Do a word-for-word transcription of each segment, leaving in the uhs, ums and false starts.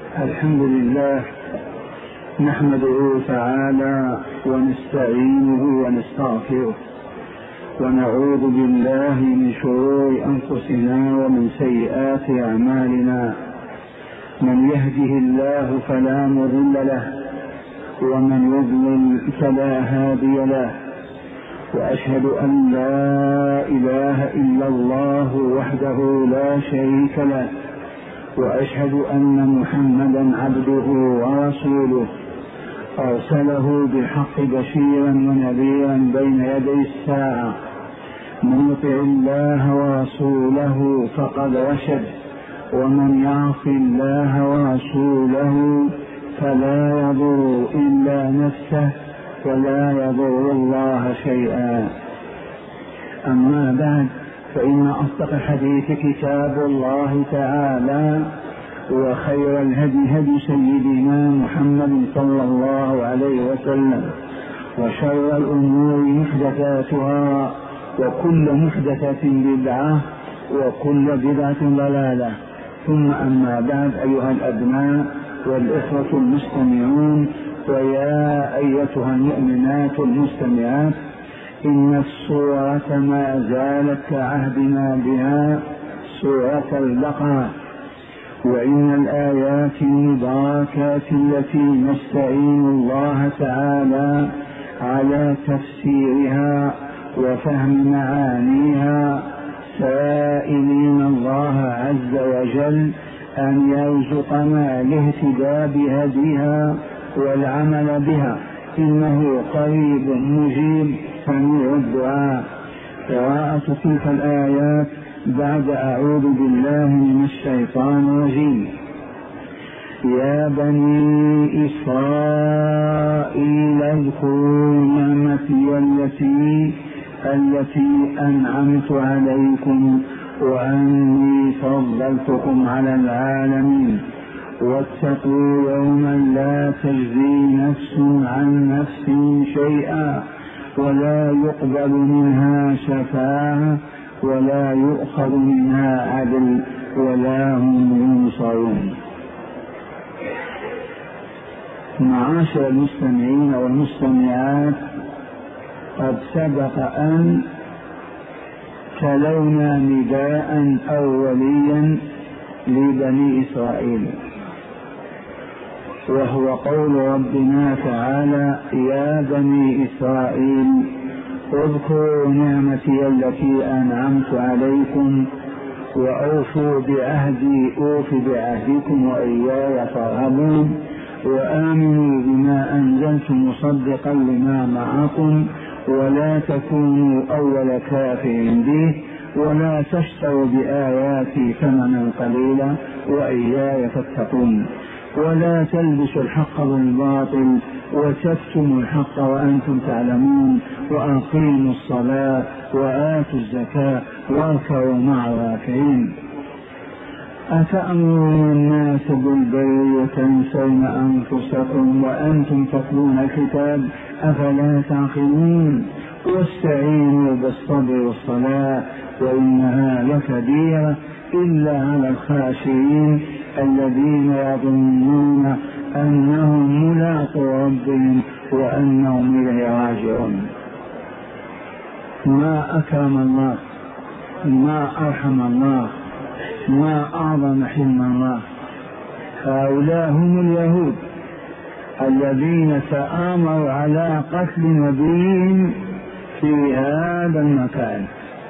الحمد لله نحمده تعالى ونستعينه ونستغفره ونعوذ بالله من شرور أنفسنا ومن سيئات أعمالنا. من يهده الله فلا مضل له ومن يضلل فلا هادي له، وأشهد أن لا إله إلا الله وحده لا شريك له، وأشهد أن محمدا عبده ورسوله أرسله بالحق بشيرا ونذيرا بين يدي الساعة. من يطع الله ورسوله فقد رشد، ومن يعص الله ورسوله فلا يضر إلا نفسه ولا يضر الله شيئا. أما بعد، فإن أصدق الحديث كتاب الله تعالى، وخير الهدي هدي سيدنا محمد صلى الله عليه وسلم، وشر الأمور محدثاتها، وكل محدثة بدعة، وكل بدعة ضلالة. ثم أما بعد، أيها الأبناء والإخوة المستمعون، ويا أيتها المؤمنات المستمعات، إن السورة ما زالت كعهدنا بها سورة البقرة، وإن الآيات المباركات التي نستعين الله تعالى على تفسيرها وفهم معانيها، سائلين الله عز وجل أن يرزقنا الاهتداء بهديها والعمل بها، إنه قريب مجيب سميع الدعاء. قراءة تلك الآيات بعد أعوذ بالله من الشيطان الرجيم. يا بني إسرائيل اذكروا نعمتي التي التي أنعمت عليكم وأني فضلتكم على العالمين، واتقوا يوما لا تجزي نفس عن نفس شيئا ولا يقبل منها شفاعة ولا يؤخذ منها عدل ولا هم ينصرون. معاشر المستمعين والمستمعات، قد سبق أن تلونا نداء أوليا لبني إسرائيل، وهو قول ربنا تعالى: يا بني إسرائيل اذكروا نعمتي التي أنعمت عليكم وأوفوا بعهدي أوف بعهدكم وإياي فارهبون، وآمنوا بما أنزلت مصدقا لما معكم، ولا تكونوا أول كافر به، ولا تشتروا بآياتي ثمنا قليلا وإياي فاتقون، ولا تلبسوا الحق بالباطل وتكتموا الحق وأنتم تعلمون، وأقيموا الصلاة وآتوا الزكاة واركعوا مع الراكعين. أتأمرون الناس بالبر وتنسون أنفسكم وأنتم تتلون الكتاب، أفلا تعقلون؟ واستعينوا بالصبر والصلاة وإنها لكبيرة إلا على الخاشعين الذين يظنون أنهم ملاقو ربهم وأنهم إليه راجعون. ما أكرم الله، ما أرحم الله، ما أعظم حلم الله. هؤلاء هم اليهود الذين تآمروا على قتل نبيهم في هذا المكان،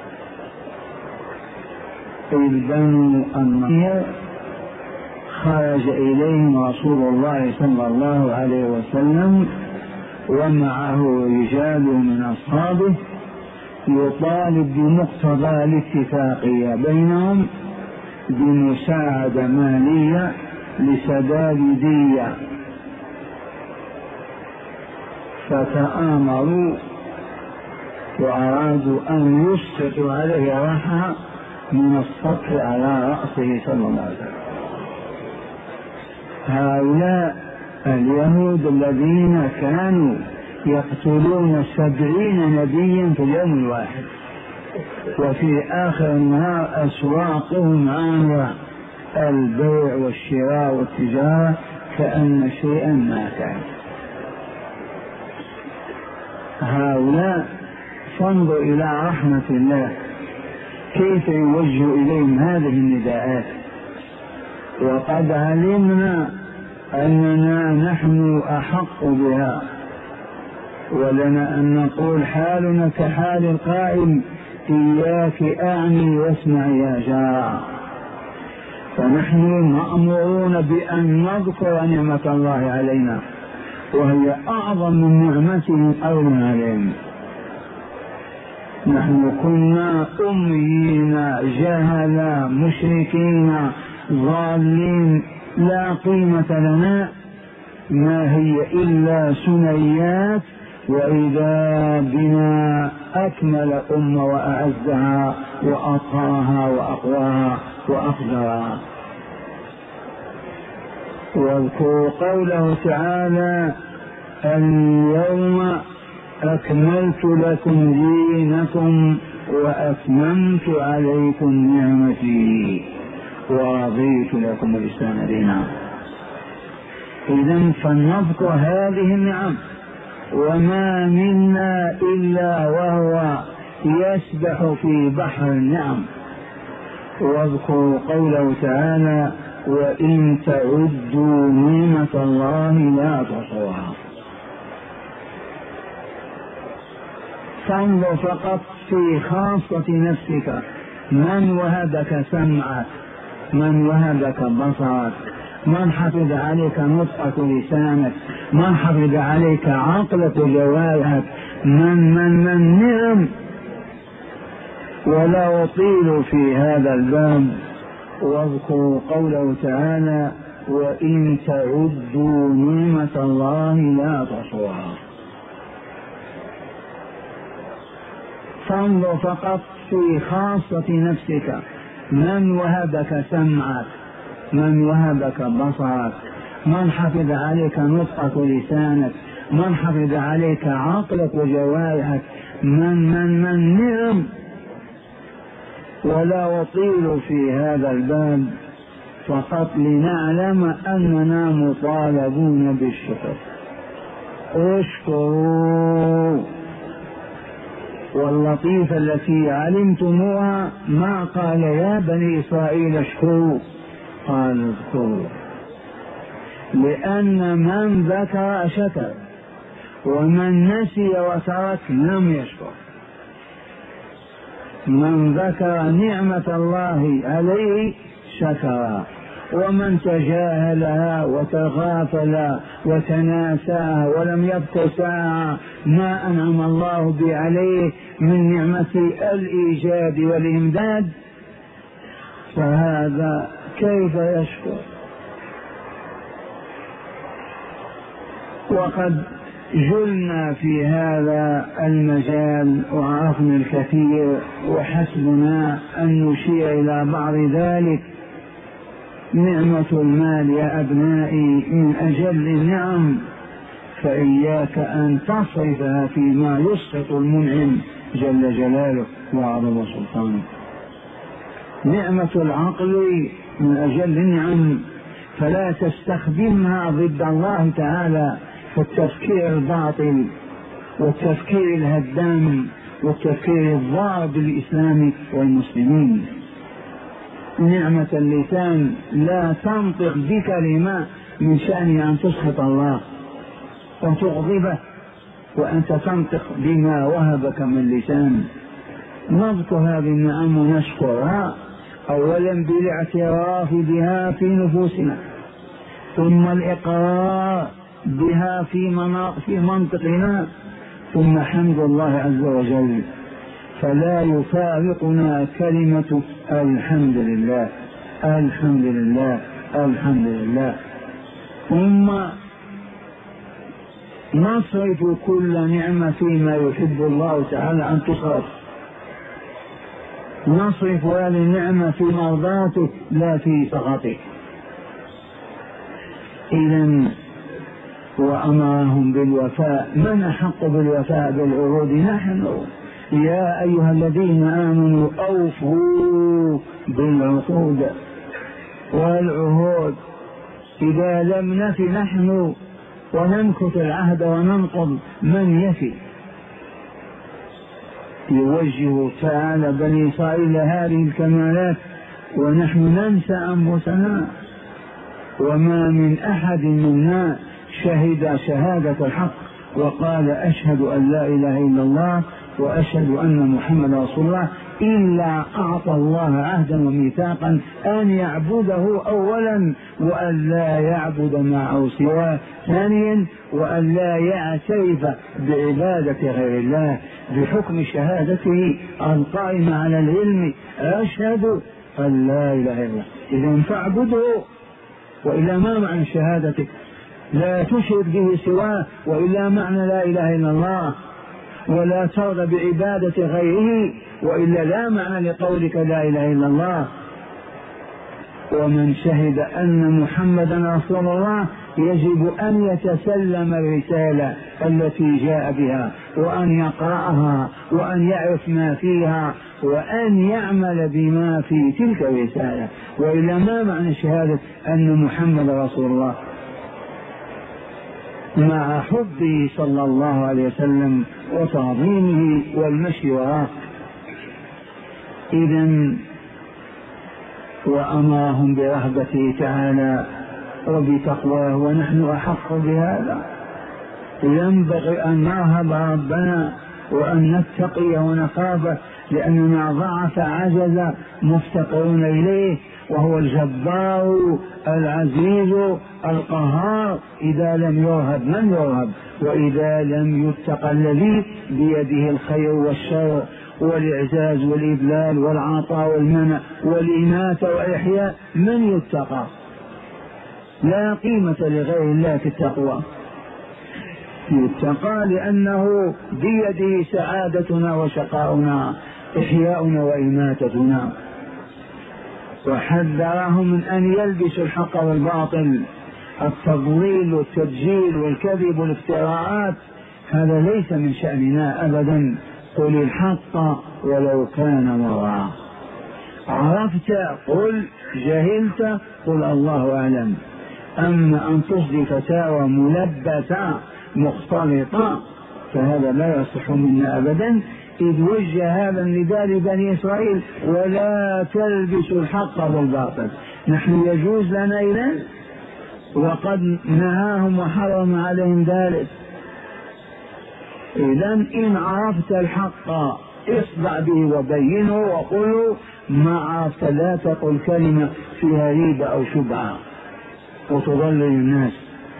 إذ بنو النضير خرج إليهم رسول الله صلى الله عليه وسلم ومعه رجال من أصحابه، يطالب بمقتضى الاتفاقية بينهم بمساعدة مالية لسداد دية، فتآمروا وأرادوا أن يسقطوا عليه رحى من السطح على رأسه صلى الله عليه وسلم. هؤلاء اليهود الذين كانوا يقتلون سبعين نبيا في اليوم الواحد، وفي آخر النهار أسواقهم عامرة البيع والشراء والتجارة كأن شيئا ما كان. هؤلاء فانظر إلى رحمة الله كيف يوجه إليهم هذه النداءات، وقد علمنا أننا نحن أحق بها، ولنا أن نقول حالنا كحال القائل إياك أعني واسمع يا جار. فنحن مأمورون بأن نذكر نعمة الله علينا، وهي أعظم من نعمته أولا علينا. نحن كنا أميين جهلا مشركين ضالين لا قيمة لنا، ما هي إلا سنيات، وإذا بنا أكمل أمة وأعزها وأطهرها وأقواها وأقدرها. واذكروا قوله تعالى اليوم أكملت لكم دينكم وأتممت عليكم نعمتي ورضيت لكم الإسلام دينا. إذن فلنذكر هذه النعم، وما منا إلا وهو يسبح في بحر النعم. واذكروا قوله تعالى وإن تعدوا نعمة الله لا تحصوها. فانظر فقط في خاصة نفسك، من وهبك سمعك، من وهبك بصرك، من حفظ عليك نطقك لسانك، من حفظ عليك عقلك وجوارحك، من من من نعم. ولا أطيل في هذا الباب. واذكروا قوله تعالى وإن تعدوا نعمة الله لا تحصوها. فانظر فقط في خاصة نفسك، من وهبك سمعك، من وهبك بصرك، من حفظ عليك نطقك ولسانك، من حفظ عليك عقلك وجوارحك، من من من نعم. ولا أطيل في هذا الباب فقط لنعلم أننا مطالبون بالشكر. اشكروا. واللطيفة التي علمتموها ما قال يا بني إسرائيل اشكروا، قال اذكروا، لأن من ذكر شكر، ومن نسي وترك لم يشكر. من ذكر نعمة الله عليه شكر، ومن تجاهلها وتغافل وتناساها ولم يذكر ساعة ما أنعم الله به عليه من نعمة الإيجاد والإمداد، فهذا كيف يشكر؟ وقد جلنا في هذا المجال وعرفنا الكثير، وحسبنا أن نشير إلى بعض ذلك. نعمة المال يا أبنائي من أجل النعم، فإياك أن تصرفها فيما يسقط المنعم جل جلاله وعظم سلطانه. نعمة العقل من أجل النعم، فلا تستخدمها ضد الله تعالى في التفكير الباطل والتفكير الهدام والتفكير الضار بالإسلام والمسلمين. نعمة اللسان، لا تنطق بكلمة من شأن أن تسخط الله وتغضبه، وأنت تنطق بما وهبك من لسان. نذكر هذه النعم ونشكرها، أولا بالاعتراف بها في نفوسنا، ثم الإقرار بها في منطقنا، ثم حمد الله عز وجل. فلا يفارقنا كلمة الحمد لله الحمد لله الحمد لله. ثم نصرف كل نعمة فيما يحب الله تعالى أن تصرف، نصرف هذه النعمة في مرضاتك لا في سخطك. إذن وأمرهم بالوفاء. من أحق بالوفاء بالعهود؟ نحن. يا أيها الذين آمنوا أوفوا بالعقود. والعهود. إذا لم نفي نحن وننكث العهد وننقض، من يفي؟ يوجه تعالى بني إسرائيل هذه الكمالات ونحن ننسى أنفسنا. وما من أحد منا شهد شهادة الحق وقال أشهد أن لا إله إلا الله وأشهد أن محمد رسول الله إلا أعطى الله عهدا وميثاقا أن يعبده أولا وأن لا يعبد معه سواه ثانيا، وأن لا يعترف بعبادة غير الله بحكم شهادته القائمة على العلم أشهد أن لا إله إلا الله. إذن فاعبده، وإلا ما معنى شهادتك؟ لا تشرك به سواه، وإلا معنى لا إله إلا الله. ولا ترضى بعبادة غيره، وإلا لا معنى لقولك لا إله إلا الله. ومن شهد أن محمدا رسول الله يجب أن يتسلم الرسالة التي جاء بها، وأن يقرأها، وأن يعرف ما فيها، وأن يعمل بما في تلك الرسالة، وإلا ما معنى شهادة أن محمد رسول الله مع حبه صلى الله عليه وسلم وتعظيمه والمشي وراه. إذن وأمرهم برهبته تعالى وبتقواه، ونحن أحق بهذا. ينبغي أن نرهب ربنا وأن نتقي ونخافه، لأننا ضعف عجز مفتقرون إليه، وهو الجبار العزيز القهار. إذا لم يرهب من يرهب؟ وإذا لم يتق الذي بيده الخير والشر والإعزاز والإذلال والعطاء والمنع والإماتة والإحياء، من يتقى؟ لا قيمة لغير الله في التقوى. يتقى لأنه بيده سعادتنا وشقاؤنا، إحياؤنا وإماتتنا. وحذرهم من أن يلبسوا الحق والباطل، التضليل والتدجيل والكذب والافتراءات، هذا ليس من شأننا أبدا. قل الحق ولو كان مرا. عرفت قل، جهلت قل الله أعلم. أما أن تصدي فتاوى ملبسة مختلطة فهذا لا يصح منا أبدا، إذ وجه هذا النداء لبني إسرائيل: ولا تلبسوا الحق بالباطل. نحن يجوز لنا إذن، وقد نهاهم وحرم عليهم ذلك. إذن إن عرفت الحق اصدع به وبينه وقله، ما عرفت لا تقل كلمة فيها ريبة أو شبهة وتضلل الناس.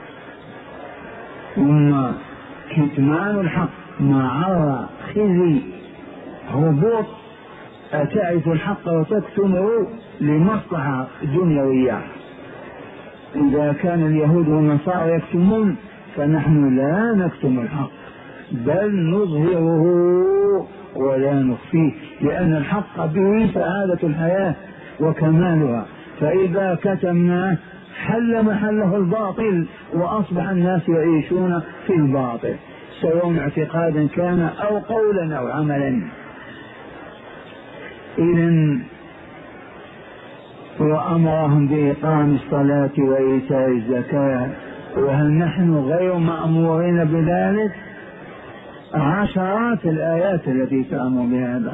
ثم كتمان الحق مع خزي هبوط، أتعرف الحق وتكتمه لمصلحة دنيوية. إذا كان اليهود والنصارى يكتمون فنحن لا نكتم الحق، بل نظهره ولا نخفيه، لأن الحق به سعادة الحياة وكمالها. فإذا كتمناه حل محله الباطل، وأصبح الناس يعيشون في الباطل، سواء اعتقادا كان أو قولا أو عملا. إذن وأمرهم بإقام الصلاة وإيتاء الزكاة، وهل نحن غير مأمورين بذلك؟ عشرات الآيات التي تأمر بهذا.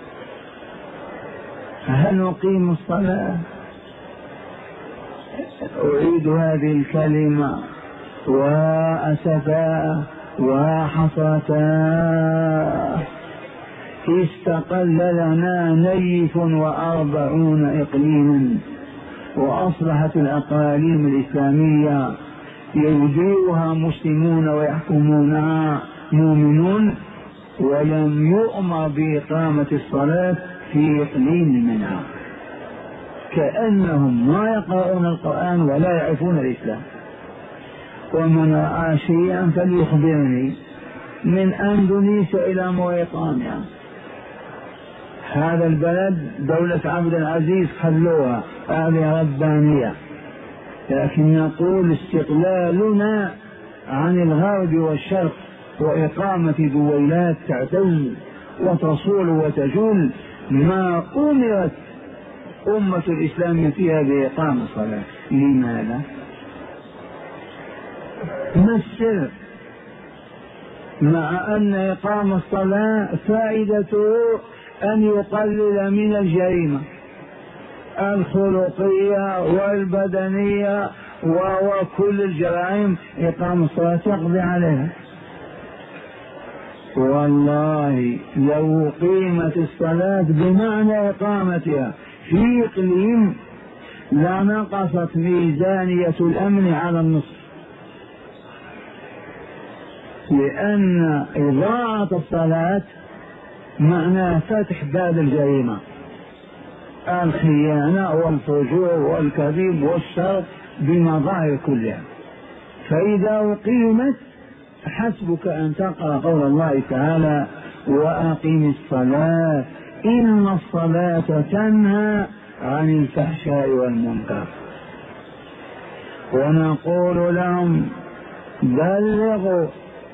هل نقيم الصلاة؟ أعيد هذه الكلمة: وأسفا وحصتا. استقل لنا نيف وأربعون إقليما، وأصبحت الأقاليم الإسلامية يديرها مسلمون ويحكمونها مؤمنون، ولم يؤمر بإقامة الصلاة في إقليم منها، كأنهم ما يقرؤون القرآن ولا يعرفون الإسلام. ومن رأى شيئا فليخبرني، من أندونيسيا إلى موريتانيا، هذا البلد دولة عبد العزيز خلوها هذه ربانية، لكن نقول استقلالنا عن الغرب والشرق وإقامة دويلات تعتز وتصول وتجول ما أمرت أمة الإسلام فيها بإقام الصلاة. لماذا؟ ما السر؟ مع أن إقام الصلاة فائدته أن يقلل من الجريمة الخلقية والبدنية وكل الجرائم، إقام الصلاة يقضي عليها. والله لو قيمت الصلاة بمعنى إقامتها في إقليم لنقصت ميزانية الأمن على النصف، لأن إضاعة الصلاة معناه فتح باب الجريمة، الخيانة والفجور والكذب والشر بمظاهر كلها. فإذا أقيمت حسبك أن تقرأ قول الله تعالى: وأقم الصلاة إن الصلاة تنهى عن الفحشاء والمنكر. ونقول لهم: بلغوا،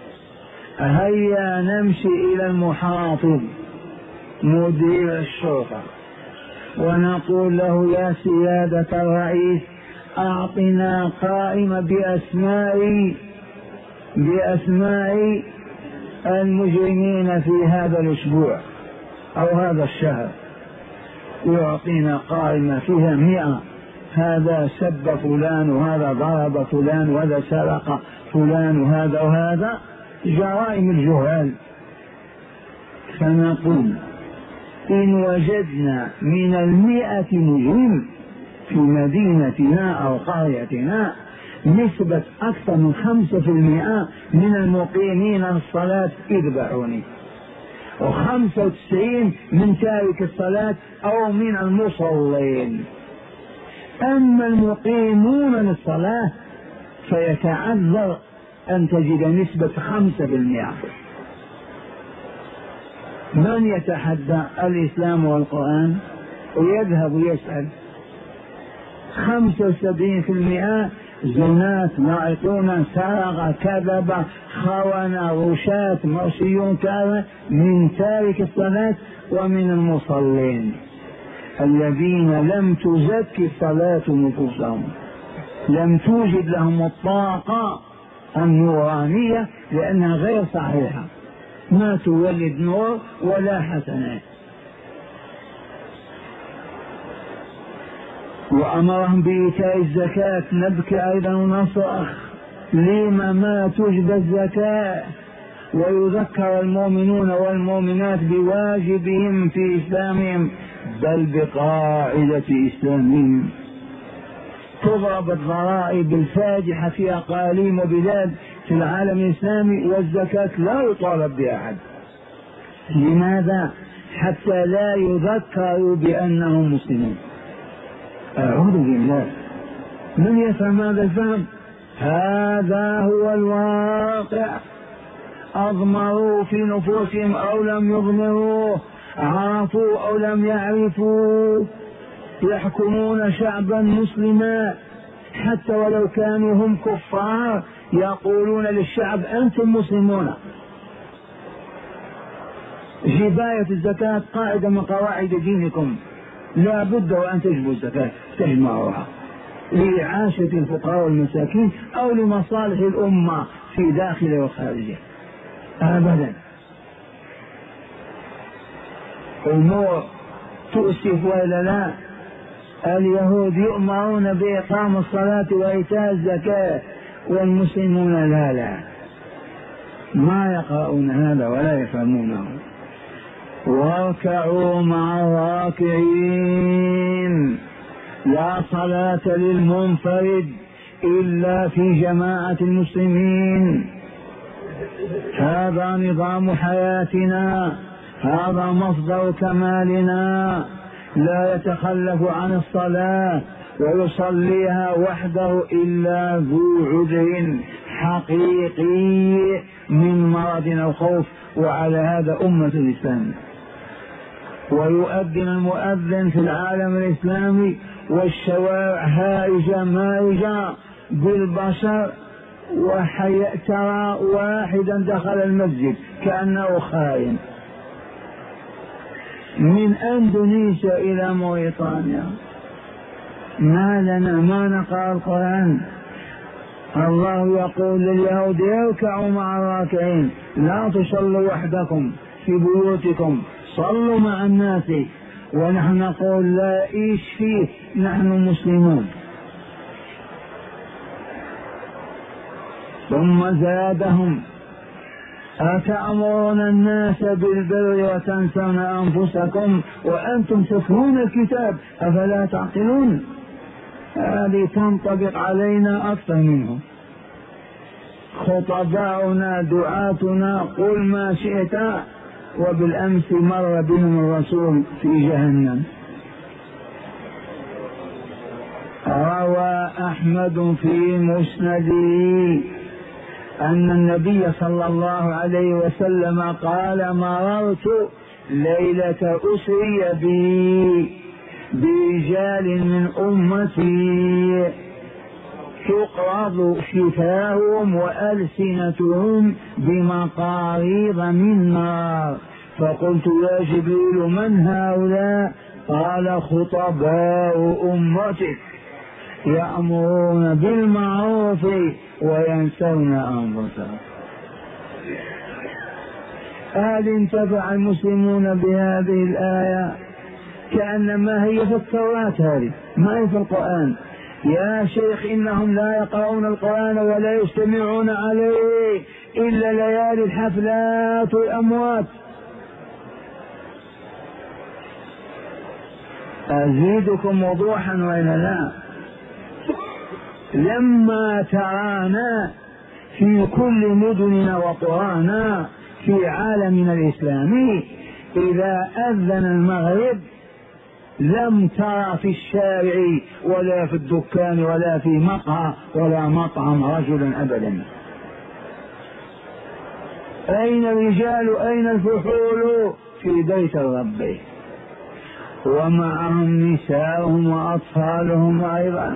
هيا نمشي إلى المحافظ مدير الشرطة ونقول له: يا سيادة الرئيس، أعطنا قائمة بأسماء بأسماء المجرمين في هذا الأسبوع أو هذا الشهر. يعطينا قائمة فيها مئة، هذا سب فلان وهذا ضرب فلان وهذا سرق فلان وهذا وهذا، جرائم الجهال. فنقول: إن وجدنا من المئة مجرم في مدينتنا أو قريتنا نسبة أكثر من خمسة في المئة من المقيمين الصلاة اذبحوني، وخمسة وتسعين من تارك الصلاة أو من المصلين. أما المقيمون للصلاة فيتعذر أن تجد نسبة خمسة في المئة. من يتحدى الإسلام والقرآن ويذهب يسأل؟ خمسة وسبعين في المئة زنات، ناعقون، سرق، كذب، خونة، رشاة، مرشيون، كذا من تارك الصلاة ومن المصلين الذين لم تزكي الصلاة نفوسهم، لم توجد لهم الطاقة النورانية لأنها غير صحيحة، ما تولد نور ولا حسنات. وأمرهم بإيتاء الزكاة. نبكي أيضا ونصرخ: لما ما توجد الزكاة؟ ويذكر المؤمنون والمؤمنات بواجبهم في إسلامهم بل بقاعدة إسلامهم. تضرب الضرائب الفاجحة في أقاليم وبلاد في العالم الإسلامي والزكاة لا يطالب بها أحد. لماذا؟ حتى لا يذكروا بأنهم مسلمون. أعوذ بالله، من يفهم هذا الفهم؟ هذا هو الواقع. أضمروا في نفوسهم أو لم يضمروا، عرفوا أو لم يعرفوا، يحكمون شعبا مسلما حتى ولو كانوا هم كفار، يقولون للشعب: أنتم مسلمون. جباية الزكاة قاعدة من قواعد دينكم، لا بد وأن تجبوا الزكاة، تجمعوها لإعاشة الفقراء والمساكين أو لمصالح الأمة في داخل وخارجه. أبدا، أمور تؤسف ولا لا. اليهود يؤمرون بإقام الصلاة وإيتاء الزكاة والمسلمون لا لا ما يقرؤون هذا ولا يفهمونه. واركعوا مع الراكعين. لا صلاة للمنفرد إلا في جماعة المسلمين. هذا نظام حياتنا، هذا مصدر كمالنا. لا يتخلف عن الصلاة ويصليها وحده إلا ذو عذر حقيقي من مرض أو خوف، وعلى هذا أمة الإسلام. ويؤذن المؤذن في العالم الإسلامي والشوارع هائجة مائجة بالبشر، وترى واحدا دخل المسجد كأنه خائن. من أندونيسيا إلى موريتانيا. ما لنا ما نقرأ القرآن؟ الله يقول لليهود يركعوا مع الراكعين، لا تصلوا وحدكم في بيوتكم، صلوا مع الناس. ونحن نقول لا، إيش فيه، نحن مسلمون. ثم زادهم أتأمرون الناس بالبر وتنسون أنفسكم وأنتم تتلون الكتاب أفلا تعقلون؟ هذه تنطبق علينا أكثر منهم. خطباؤنا دعاتنا قل ما شئت، وبالأمس مر بهم الرسول في جهنم. روى أحمد في مسنده أن النبي صلى الله عليه وسلم قال مررت ليلة أسري بي برجال من أمتي تقرض شفاههم وألسنتهم بمقاريض من نار، فقلت يا جبريل من هؤلاء؟ قال خطباء أمتك يأمرون بالمعروف وينسون أنفسهم. هل انتفع المسلمون بهذه الآية؟ كأنما هي في التوراة، هذه ما هي في القرآن. يا شيخ إنهم لا يقرؤون القرآن ولا يستمعون عليه إلا ليالي الحفلات والأموات. أزيدكم وضوحا وإلا لا؟ لما ترانا في كل مدننا وقرانا في عالمنا الإسلامي إذا أذن المغرب لم ترى في الشارع ولا في الدكان ولا في مقهى ولا مطعم رجلا أبدا. أين الرجال أين الفحول؟ في بيت الرب، ومعهم نساءهم وأطفالهم أيضا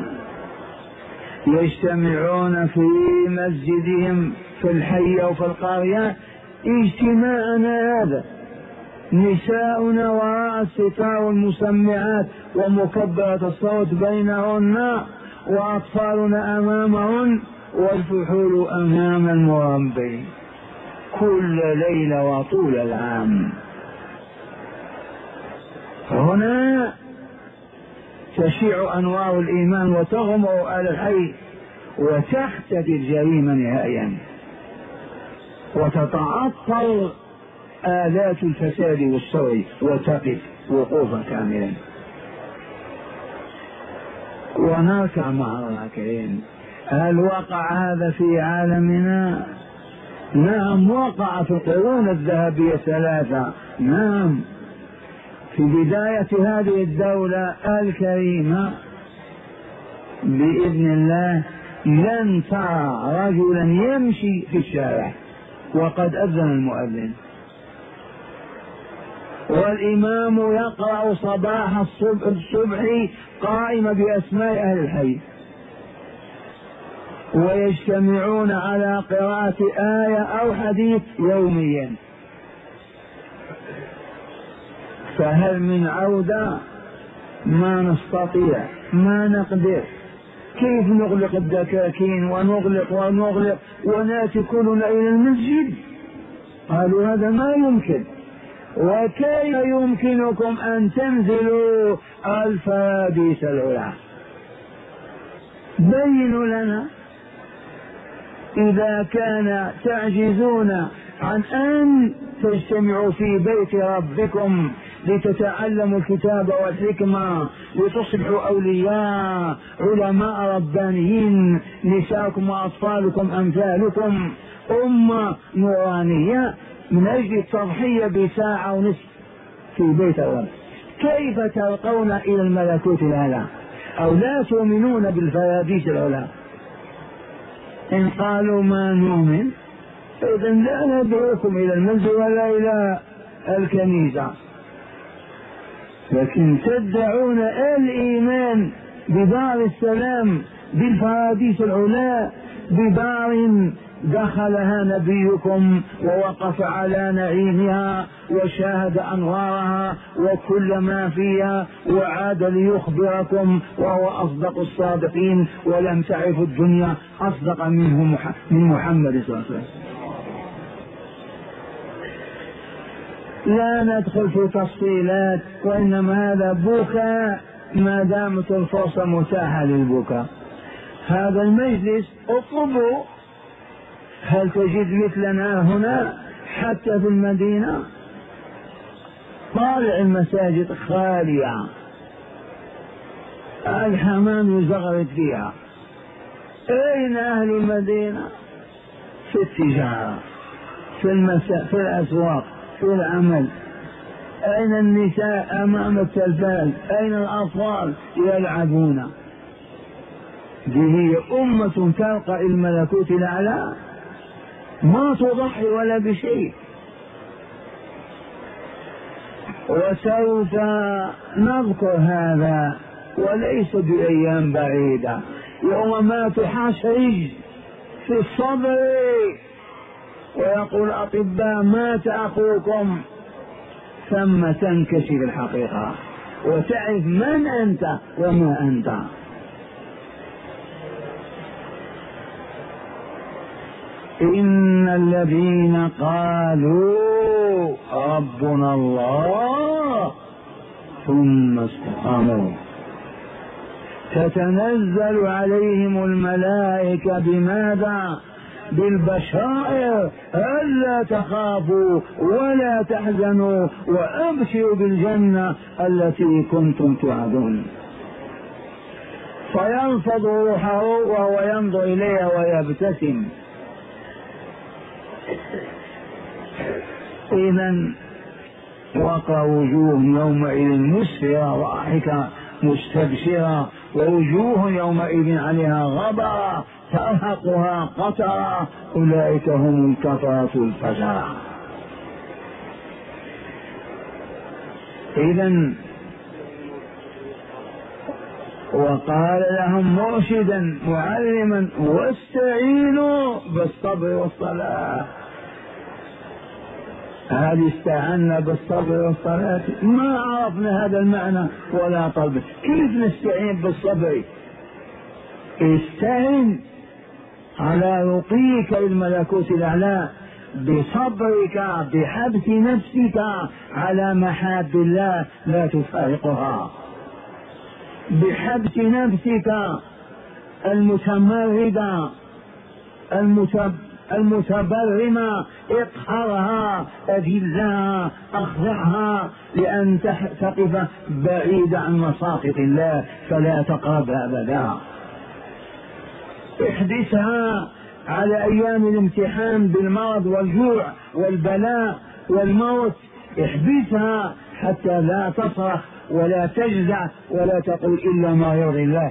يجتمعون في مسجدهم في الحي أو في القرية. اجتماعنا هذا نساؤنا وراء الستار والمسمعات ومكبرة الصوت بينهن، وأطفالنا أمامهن والفحول أمام المربي كل ليلة وطول العام. هنا تشيع أنوار الإيمان وتغمر على الحي وتختفي الجريمة نهائيا وتتعطل آلات الفساد والسوء وتقف وقوفا كاملا. ونركع مع الراكعين. هل وقع هذا في عالمنا؟ نعم وقع في القرون الذهبية الثلاثة. نعم في بداية هذه الدولة الكريمة بإذن الله لن ترى رجلا يمشي في الشارع وقد أذن المؤذن والإمام يقرأ صباح الصبح قائمة بأسماء أهل الحي، ويجتمعون على قراءة آية أو حديث يوميا. فهل من عودة؟ ما نستطيع، ما نقدر. كيف نغلق الدكاكين ونغلق ونغلق وناتي كلنا إلى المسجد؟ قالوا هذا ما يمكن. وكيف يمكنكم أن تنزلوا الفراديس العلا؟ بينوا لنا. إذا كان تعجزون عن أن تجتمعوا في بيت ربكم لتتعلموا الكتاب والحكمة لتصبحوا أولياء علماء ربانيين، نساءكم وأطفالكم أمثالكم، أمة نورانية من أجل التضحية بساعة ونصف في بيت الرب، كيف ترقون إلى الملكوت الأعلى أو لا تؤمنون بالفراديس العلا؟ إن قالوا ما نؤمن إذا لا ندعوكم إلى المسجد ولا إلى الكنيسة، لكن تدعون الإيمان بدار السلام بالفراديس العلا، بدار دخلها نبيكم ووقف على نعيمها وشاهد أنوارها وكل ما فيها وعاد ليخبركم وهو أصدق الصادقين، ولم تعرف الدنيا أصدق منه من محمد صلى الله عليه وسلم. لا ندخل في تفصيلات، وإنما هذا بكاء ما دامت الفرصة متاحة للبكاء. هذا المجلس اطلبوا، هل تجد مثلنا هنا حتى في المدينة؟ طالع المساجد خالية، الحمام يزغرد فيها. أين أهل المدينة؟ في التجارة، في المساء، في الأسواق، في العمل. أين النساء أمام التلفاز؟ أين الأطفال يلعبون؟ هي أمة تلقى الملكوت الأعلى ما تضحي ولا بشيء. وسوف نذكر هذا وليس بأيام بعيدة، يوم ما تحشرج في الصبر ويقول الأطباء مات أخوكم، ثم تنكشف الحقيقة وتعرف من أنت وما أنت. إن الذين قالوا ربنا الله ثم استقاموا تتنزل عليهم الملائكة بماذا؟ بالبشائر ألا تخافوا ولا تحزنوا وأبشروا بالجنة التي كنتم توعدون. فينفض روحه وهو ينظر إليها ويبتسم. إذا وقع وجوه يومئذ مسفرة ضاحكة مستبشرة، ووجوه يومئذ عليها غبرة ترهقها قترة، أولئك هم الكفرة الفجرة. إذا وقال لهم مرشدا معلما واستعينوا بالصبر والصلاة. هل استعنا بالصبر والصلاة؟ ما عرفنا هذا المعنى ولا طلب. كيف نستعين بالصبر؟ استعن على رقيك الملكوت الأعلى بصبرك، بحبس نفسك على محاب الله لا تفارقها، بحبس نفسك المتمردة المتبرمة، اقهرها، أذلها، أخضعها لأن تقف بعيد عن مساقط الله فلا تقربها أبدا. احدثها على أيام الامتحان بالمرض والجوع والبلاء والموت، احبسها حتى لا تصرخ ولا تجزع ولا تقول إلا ما يرضي الله.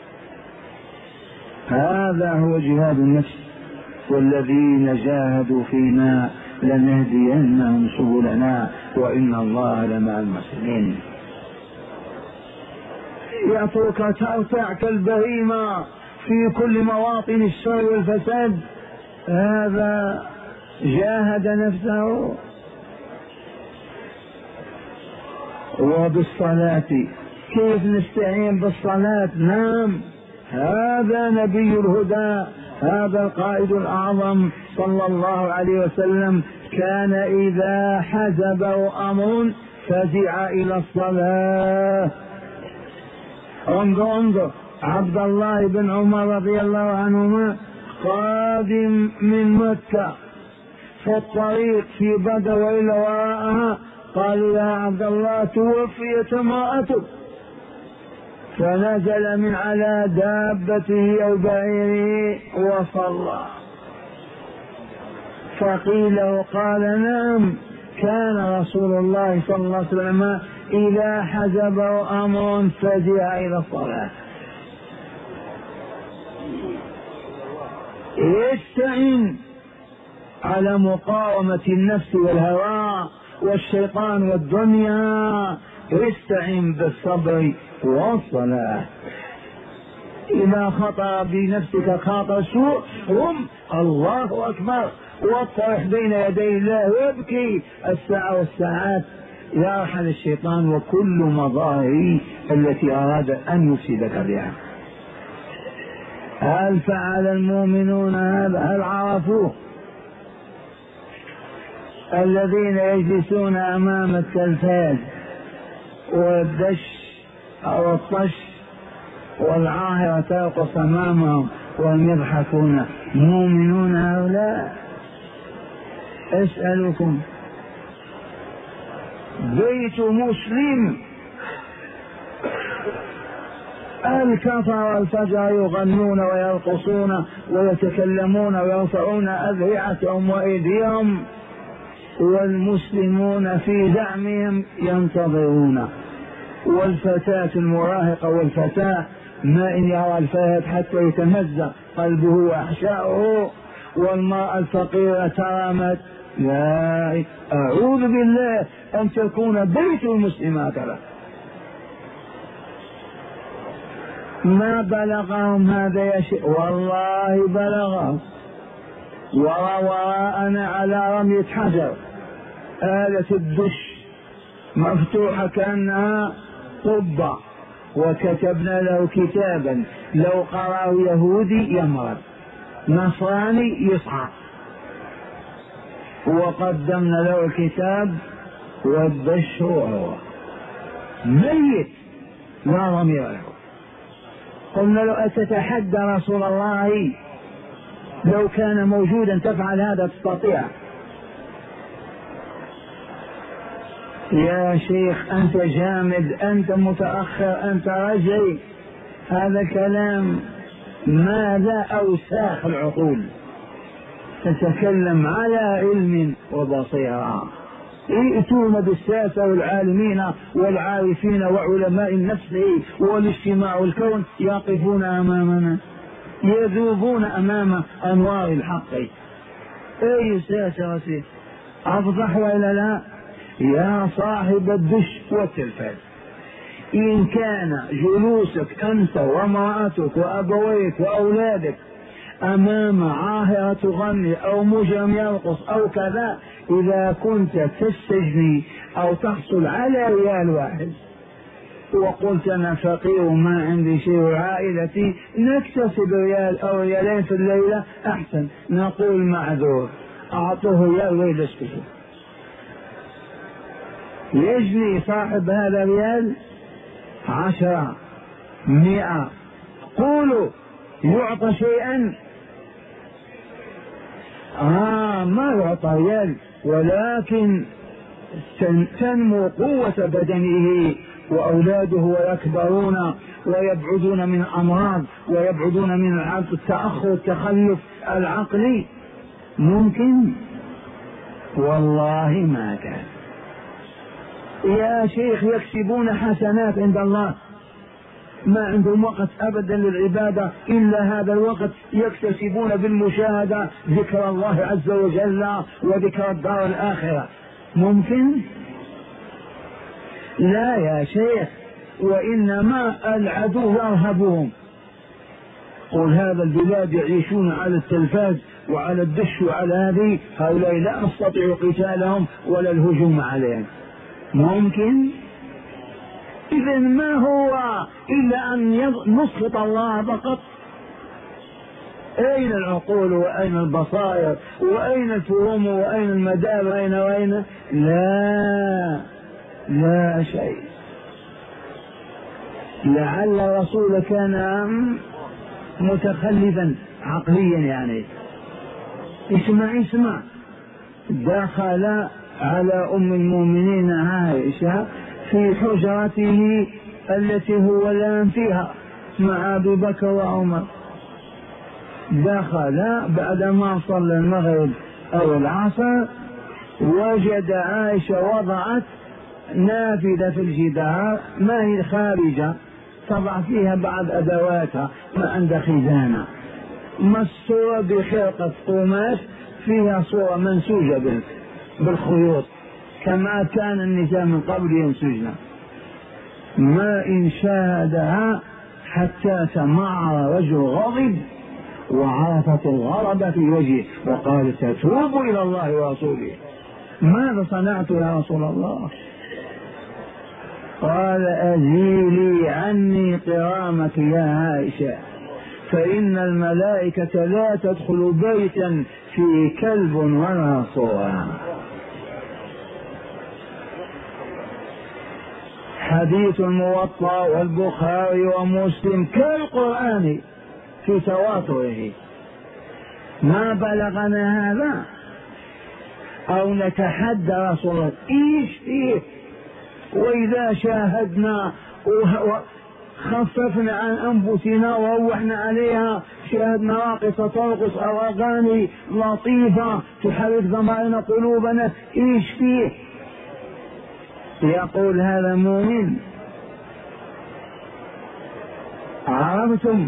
هذا هو جهاد النفس. والذين جاهدوا فينا لنهدينهم سبلنا وإن الله لمع المحسنين. يترك ترتع كالبهيمة في كل مواطن الشر والفساد، هذا جاهد نفسه. وبالصلاة كيف نستعين بالصلاة؟ نعم، هذا نبي الهدى، هذا القائد الأعظم صلى الله عليه وسلم كان إذا حزبه أمر فزع إلى الصلاة. انظر انظر عبد الله بن عمر رضي الله عنهما قادم من مكة في الطريق في بدر وإلى وراءها، قالوا يا عبد الله توفيت امرأتك، فنزل من على دابته أو بعيره وصلى. فقيل قال نعم، كان رسول الله صلى الله عليه وسلم إذا حزبه أمر فزع إلى الصلاة. يستعين على مقاومة النفس والهوى والشيطان والدنيا، يستعين بالصبر والصلاة. إذا خطر بنفسك خاطر سوء قم الله أكبر واطرح بين يدي الله وابكي الساعة والساعات يرحل الشيطان وكل مظاهره التي أراد أن يفسدك بها. هل فعل المؤمنون هذا؟ هل عرفوه؟ الذين يجلسون أمام التلفاز والدش أو الطش والعاهرة ترقص أمامهم وهم يضحكون، مؤمنون هؤلاء؟ أسألكم، بيت مسلم الكفر الفجر يغنون ويرقصون ويتكلمون ويرفعون أذرعتهم وأيديهم، والمسلمون في زعمهم ينتظرون، والفتاة المراهقة والفتاة ما إن يرى الفاهد حتى يتمزق قلبه وأحشاؤه، والمرأة الفقيرة ترى لا أعوذ بالله أن تكون بيت المسلمات له. ما بلغهم هذا يا شيخ؟ والله بلغهم. وراءنا على رمية حجر آلة الدش مفتوحة كأنها قبة، وكتبنا له كتابا لو قرأه يهودي يمرض، نصراني يصعق، وقدمنا له الكتاب والدش هو ميت لا ضمير له. قلنا له أتتحدى رسول الله لو كان موجودا تفعل هذا؟ تستطيع؟ يا شيخ أنت جامد، أنت متأخر، أنت رجعي، هذا كلام ماذا أوساخ العقول. تتكلم على علم وبصيرة. ائتون بالساسة والعالمين والعارفين وعلماء النفس والاجتماع والكون يقفون أمامنا يذوبون أمام أنوار الحق. أي ساسة وسيء أفضح وإلا لا؟ يا صاحب الدش والتلفاز، إن كان جلوسك أنت وامرأتك وأبويك وأولادك أمام عاهرة تغني أو مجرم يرقص أو كذا، إذا كنت تستجني أو تحصل على ريال واحد وقلت أنا فقير وما عندي شيء عائلتي، نكتسب ريال أو ريالين في الليلة أحسن، نقول معذور، أعطوه ريال ويدسكته. يجني صاحب هذا ريال عشرة مئة، قولوا يعطى شيئا؟ آه ما يعطى ريال، ولكن تنمو قوة بدنه وأولاده ويكبرون ويبعدون من أمراض ويبعدون من التأخر التخلف العقلي. ممكن؟ والله ما كان. يا شيخ يكسبون حسنات عند الله، ما عندهم وقت أبدا للعبادة إلا هذا الوقت، يكتسبون بالمشاهدة ذكر الله عز وجل وذكر الدار الآخرة. ممكن؟ لا يا شيخ، وإنما العدو يرهبهم. قل هذا البلاد يعيشون على التلفاز وعلى الدش وعلى هذه، هؤلاء لا نستطيع قتالهم ولا الهجوم عليهم. ممكن؟ إذا ما هو إلا أن نسخط الله فقط. أين العقول وأين البصائر وأين الفهوم وأين المدار وأين وأين؟ لا لا شيء. لعل الرسول كان متخلفا عقليا، يعني اسمع اسمع دخل على أم المؤمنين عائشة في حجرته التي هو الآن فيها مع أبي بكر وعمر. دخل بعدما صلى المغرب أو العصر، وجد عائشة وضعت نافذة في الجدار، ما هي خارجة، تضع فيها بعض أدواتها، ما عند خزانة، مستورة بخرقة قماش فيها صورة منسوجة بالخيوط كما كان النساء من قبل ينسجن. ما إن شاهدها حتى تمعر وجه غضب وعرفت الغضب في وجهه وقال تتوب إلى الله ورسوله. ماذا صنعت يا رسول الله؟ قال أزيلي عني قرامك يا عائشة، فإن الملائكة لا تدخل بيتا فيه كلب ولا صورة. حديث الموطأ والبخاري ومسلم كالقرآن في تواتره. ما بلغنا هذا أو نتحدى رسول الله إيش فيه؟ وإذا شاهدنا وخففنا عن أنفسنا وروحنا عليها، شاهدنا راقصة ترقص أو أغاني لطيفة تحرك ضمائر قلوبنا، إيش فيه؟ يقول هذا مؤمن. عرفتم؟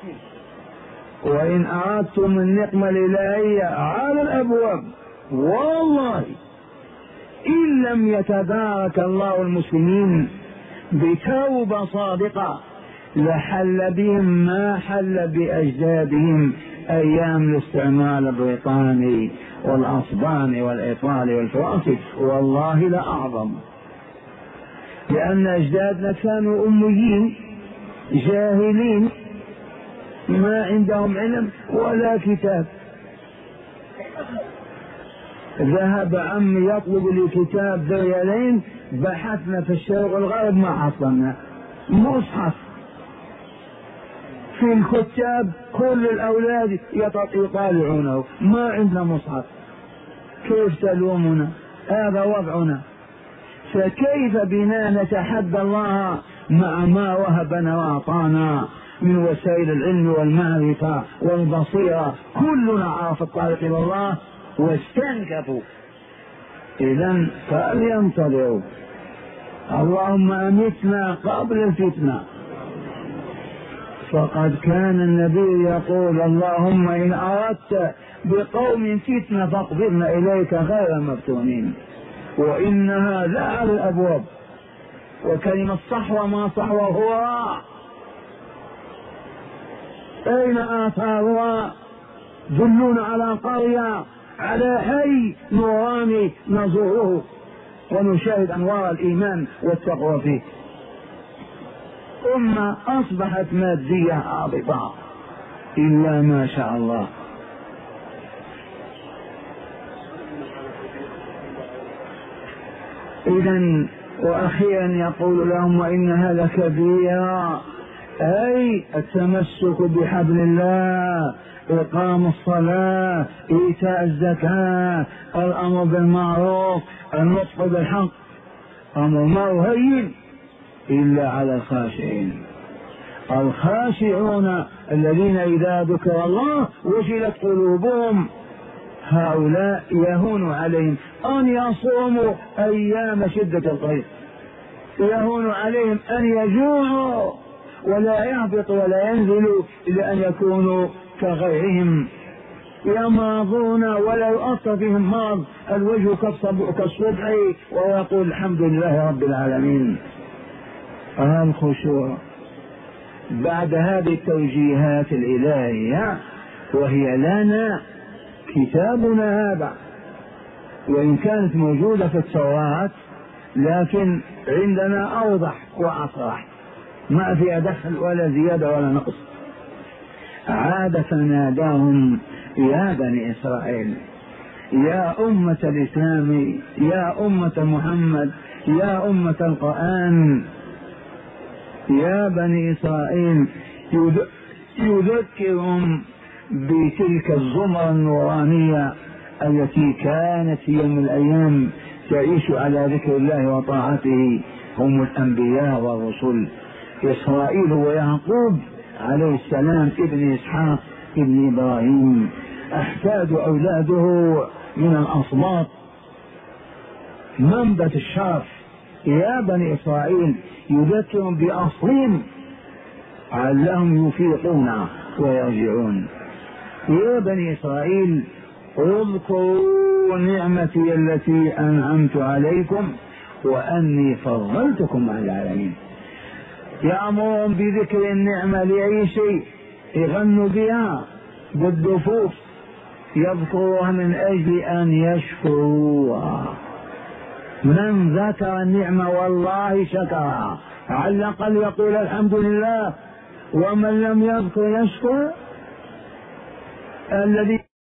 وإن أردتم النقمة الإلهية على الأبواب والله إن لم يتبارك الله المسلمين بتوبة صادقة لحل بهم ما حل بأجدادهم أيام الاستعمار البريطاني والأصبان والإيطالي والفرنسي، والله لأعظم، لأن أجدادنا كانوا أميين جاهلين ما عندهم علم ولا كتاب. ذهب عمي يطلب لي كتاب بريالين، بحثنا في الشرق والغرب ما حصلنا مصحف في الكتاب، كل الأولاد يطالعونه، ما عندنا مصحف. كيف تلومنا؟ هذا وضعنا. فكيف بنا نتحدى الله مع ما وهبنا وأعطانا من وسائل العلم والمعرفة والبصيرة؟ كلنا عرف الطريق إلى الله واستنكفوا. إذن فلينتظروا. اللهم أمتنا قبل الفتنة. فقد كان النبي يقول اللهم إن أردت بقوم فتنة فاقبضنا إليك غير مفتونين، وإنها لا على الأبواب. وكلمة صحوة ما صحوة هو أين آثارها؟ دلون على قرية على حي نوراني نزوره ونشاهد أنوار الإيمان والتقوى فيه. أمة أصبحت مادية هابطة إلا ما شاء الله. إذن وأخيرا يقول لهم وإنها لكبيرة، أي التمسك بحبل الله، إقام الصلاة، إيتاء الزكاة، الأمر بالمعروف، النطق بالحق، أمر ما هين إلا على الخاشعين. الخاشعون الذين إذا ذكر الله وجلت قلوبهم، هؤلاء يهون عليهم أن يصوموا أيام شدة الضيق، يهون عليهم أن يجوعوا ولا يهبطوا ولا ينزلوا إلا أن يكونوا كغيرهم، يماضون ولا يؤثر فيهم مرض، الوجه كالصبح وهو يقول الحمد لله رب العالمين. هذا الخشوع. بعد هذه التوجيهات الإلهية وهي لنا كتابنا هذا، وإن كانت موجودة في التوراة لكن عندنا أوضح وأصرح، ما فيها دخل ولا زيادة ولا نقص. عاد فناداهم يا بني إسرائيل، يا أمة الإسلام، يا أمة محمد، يا أمة القرآن، يا بني إسرائيل، يذكرهم بتلك الزمرة النورانية التي كانت في يوم من الأيام تعيش على ذكر الله وطاعته، هم الأنبياء والرسل. إسرائيل ويعقوب عليه السلام ابن إسحاق ابن إبراهيم، أحفاد أولاده من الأصباط، منبت الشرف. يا بني إسرائيل يذكرهم بأصلهم علهم يفيقون ويرجعون. يا بني إسرائيل اذكروا نعمتي التي أنعمت عليكم وأني فضلتكم على العالمين. يأمرهم بذكر النعمة لأي شيء، يغنوا بها بالدفوف، يذكروها من أجل أن يشكروها. من ذكر النعمة والله شكرها، على الأقل يقول الحمد لله. ومن لم يذكر يشكر. الذي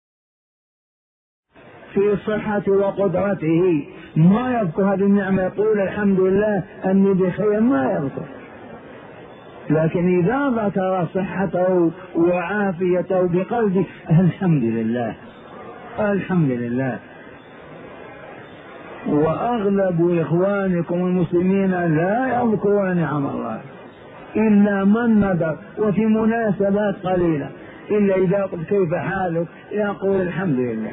في صحة وقدرته ما يذكر هذه النعمة يقول الحمد لله أني بخير، ما يذكر. لكن إذا ذكر صحته وعافيته بقلبه الحمد لله الحمد لله. وأغلب إخوانكم المسلمين لا يذكرون نعم الله إلا من ندر وفي مناسبات قليلة، إلا إذا قلت كيف حالك يقول الحمد لله.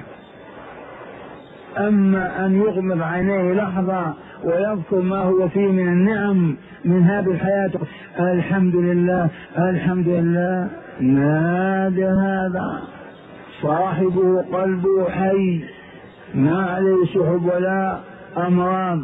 أما أن يغمض عينيه لحظة ويذكر ما هو فيه من النعم من هذه الحياة الحمد لله الحمد لله، نادى هذا صاحبه قلبه حي، ما عليه سحب ولا أمراض.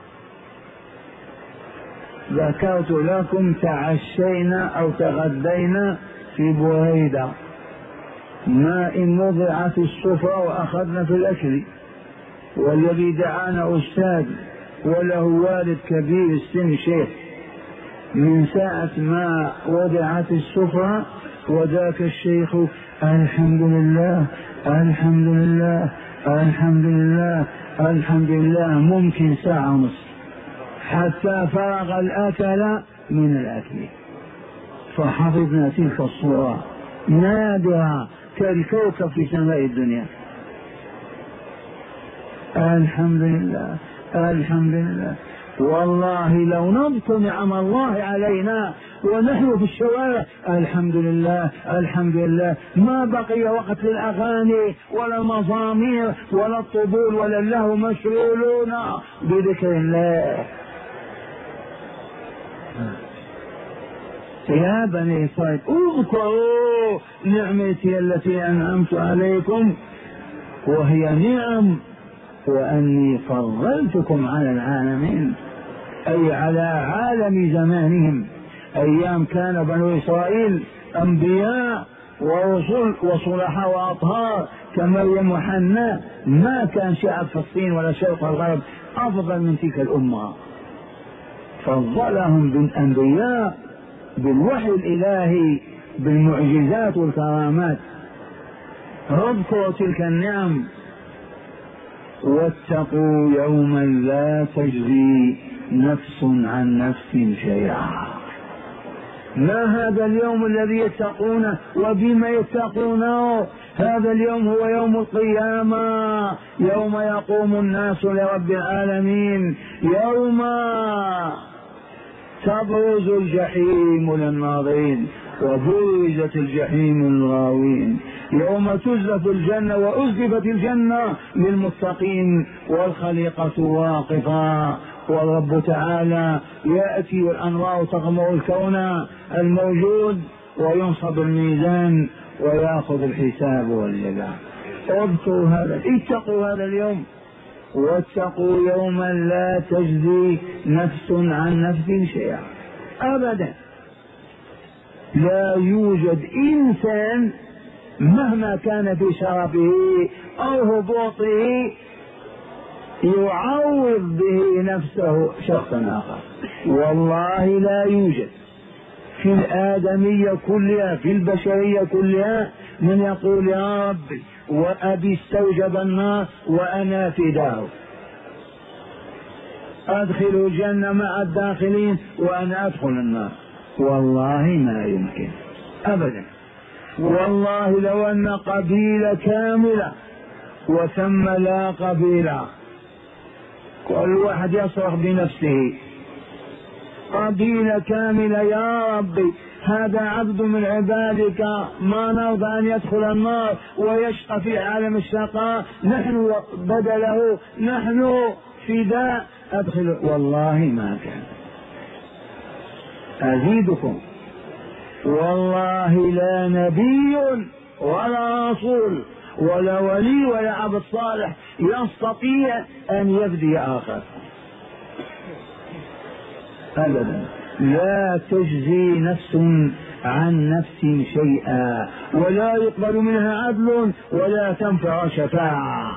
ذكرت لكم تعشينا أو تغدينا في بريدة، ماء وضع في السفرة وأخذنا في الأكل، والذي دعانا أستاذ وله والد كبير السن شيخ. من ساعة ما وضعت السفرة وذاك الشيخ الحمد لله الحمد لله الحمد لله الحمد لله، ممكن ساعة ونصف حتى فرغ الأكل من الأكل. فحفظنا تلك الصورة نادرة كالكوكب في سماء الدنيا. الحمد لله الحمد لله. والله لو نذكر نعم الله علينا ونحن في الشوارع الحمد لله الحمد لله، ما بقي وقت للأغاني ولا المزامير ولا الطبول ولا اللهو، مشغولون بذكر الله. يا بني إسرائيل اذكروا نعمتي التي أنعمت عليكم، وهي نعم، وأني فضلتكم على العالمين، أي على عالم زمانهم. أيام كان بنو إسرائيل أنبياء ورسل وصلحاء وأطهار كمريم وحناء، ما كان شعب فلسطين ولا شرق الغرب أفضل من تلك الأمة. فضلهم بالأنبياء بالوحي الإلهي بالمعجزات والكرامات. اذكروا تلك النعم. واتقوا يوما لا تجزي نفس عن نفس شيئا. ما هذا اليوم الذي يتقونه وبما يتقونه؟ هذا اليوم هو يوم القيامة، يوم يقوم الناس لرب العالمين، يوم تبرز الجحيم للناظرين وبرزت الجحيم للغاوين، يوم تزلف الجنة وأزلفت الجنة للمتقين والخليقة واقفة، والرب تعالى يأتي والأنوار تغمر الكون الموجود وينصب الميزان ويأخذ الحساب والجزاء. اذكروا هذا، اتقوا هذا اليوم. واتقوا يوما لا تجزي نفس عن نفس شيئا أبدا. لا يوجد إنسان مهما كان في شرفه أو هبوطه يعوض به نفسه شخصا آخر، والله لا يوجد في الآدمية كلها في البشرية كلها من يقول يا ربي وأبي استوجب النار وأنا فداه، أدخل الجنة مع الداخلين وأنا أدخل النار، والله ما يمكن أبدا. والله لو أن قبيلة كاملة وثم لا قبيلة كل واحد يصرخ بنفسه، قبيلة كاملة يا ربي هذا عبد من عبادك ما نرضى أن يدخل النار ويشقى في عالم الشقاء، نحن بدله نحن فداء أدخل، والله ما كان. أزيدكم والله لا نبي ولا رسول ولا ولي ولا عبد صالح يستطيع أن يفدي آخر أبدا. لا تجزي نفس عن نفس شيئا ولا يقبل منها عدل ولا تنفع شفاعة.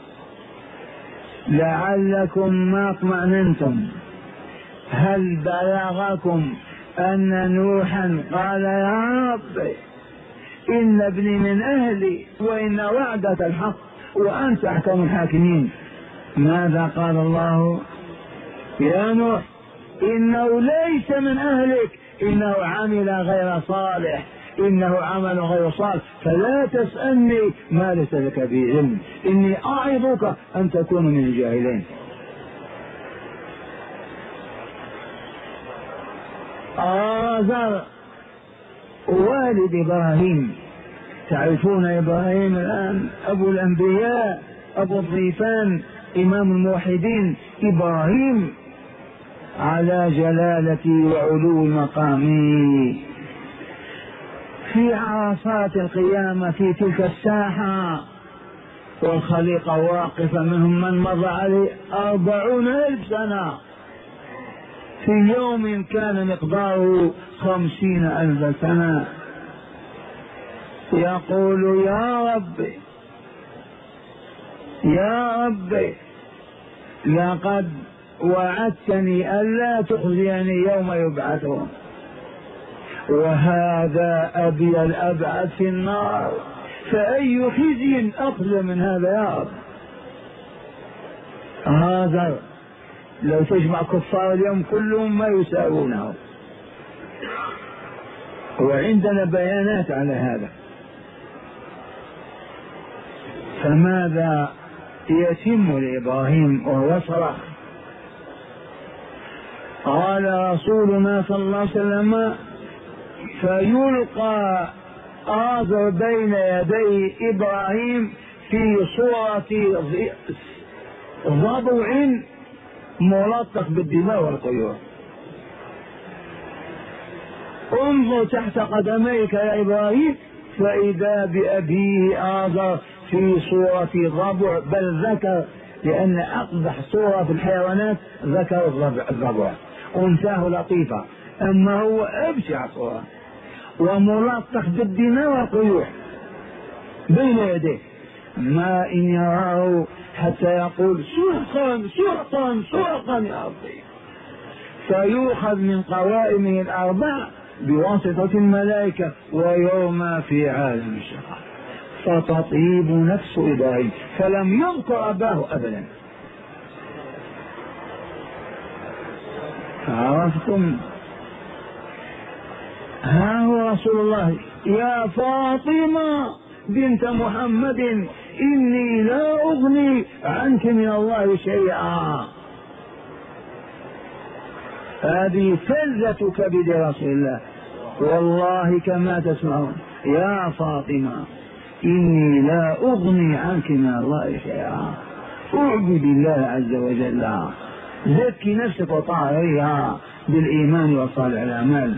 لعلكم ما اطمأننتم، هل بلغكم أن نوحا قال يا رب إن ابني من أهلي وإن وعدك الحق وأنت أحكم الحاكمين؟ ماذا قال الله؟ يا نوح إنه ليس من أهلك، إنه عمل غير صالح، إنه عمل غير صالح، فلا تسألني ما ليس لك به علم، إني أعظك أن تكون من الجاهلين. آزر والد إبراهيم، تعرفون إبراهيم الآن أبو الأنبياء، أبو الضيفان، إمام الموحدين، إبراهيم على جلالتي وعلو مقامي في عرصات القيامة في تلك الساحة، والخليقة واقفة، منهم من مضى عليه أربعون ألف سنة، في يوم كان مقداره خمسين ألف سنة، يقول يا رب يا رب لقد وعدتني ألا تخزيني يوم يبعثون، وهذا أبي الأبعد في النار، فأي خزي أخزى من هذا يا رب؟ هذا لو تجمع كفار اليوم كلهم ما يساوونه، وعندنا بيانات على هذا. فماذا يتم لإبراهيم وهو صرخ؟ قال رسولنا صلى الله عليه وسلم فيلقى آزر بين يدي إبراهيم في صورة ضبع ملطخ بالدماء والقيوع. انظر تحت قدميك يا إبراهيم فإذا بأبيه آزر في صورة ضبع، بل ذكر، لأن أقبح صورة في الحيوانات ذكر الضبع، أنثاه لطيفة، أما هو أبشع صورة، وملطخ بالدماء والقيوع بين يديه، ما إن يراه حتى يقول سرقا سرقا سرقا يا ربي، فيؤخذ من قوائمه الأربع بواسطة الملائكة ويوم في عالم الشقاء، فتطيب نفس إبراهيم، فلم يذكر أباه أبدا. عرفتم؟ ها هو رسول الله يا فاطمة بنت محمد إني لا أغني عنك من الله شيئا. هذه فلة كبد رسول الله، والله كما تسمعون يا فاطمة إني لا أغني عنك من الله شيئا، اعبد الله عز وجل، زكي نفسك وطهريها بالإيمان وصالح الأعمال.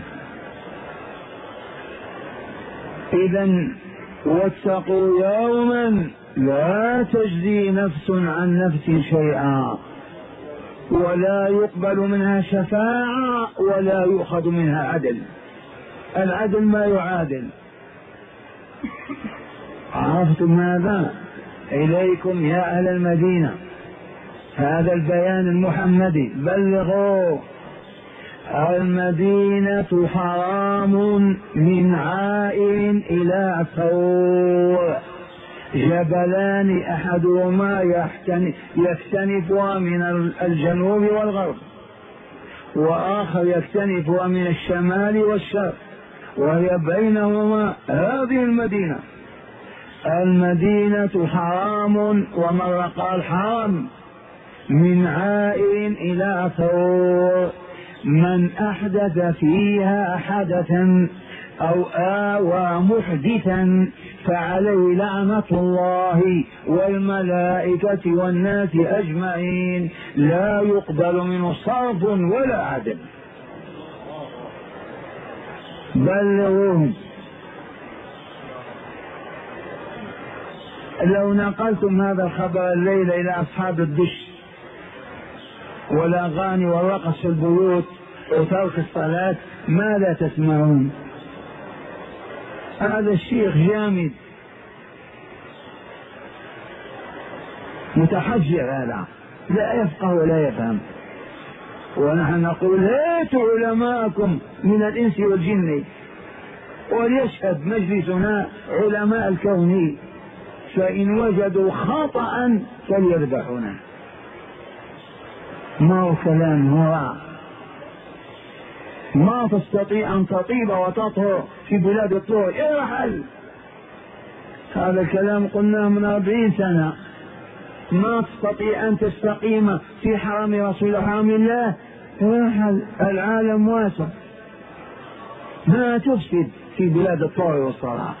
إذا واتقوا يوما لا تجزي نفس عن نفس شيئا ولا يقبل منها شفاعة ولا يؤخذ منها عدل. العدل ما يعادل. عرفتم ماذا؟ إليكم يا أهل المدينة هذا البيان المحمدي، بلغوا. المدينة حرام من عائل إلى ثور، جبلان أحدهما يكتنفها من الجنوب والغرب، وآخر يكتنفها من الشمال والشرق، وهي بينهما هذه المدينة. المدينة حرام، ومرة قال حرام، من عائل إلى ثور، من أحدث فيها حدثا أو آوى محدثا فعليه لعنة الله والملائكة والناس أجمعين، لا يقبل منه صرف ولا عدل. بلغوهم. لو نقلتم هذا الخبر الليلة إلى أصحاب الدش والأغاني والرقص في البيوت وترك الصلاة ماذا تسمعون؟ هذا الشيخ جامد متحجر، هذا لا يفقه ولا يفهم. ونحن نقول هاتوا علماءكم من الإنس والجن وليشهد مجلسنا علماء الكون، فإن وجدوا خطأ فليذبحونا. ما هو كلام هو ما تستطيع أن تطيب وتطهر في بلاد الطهر، ارحل. هذا الكلام قلناه من أربعين سنة. ما تستطيع أن تستقيم في حرم رسول حرم الله، ارحل، العالم واسع. ما تفسد في بلاد الطهر والصلاة.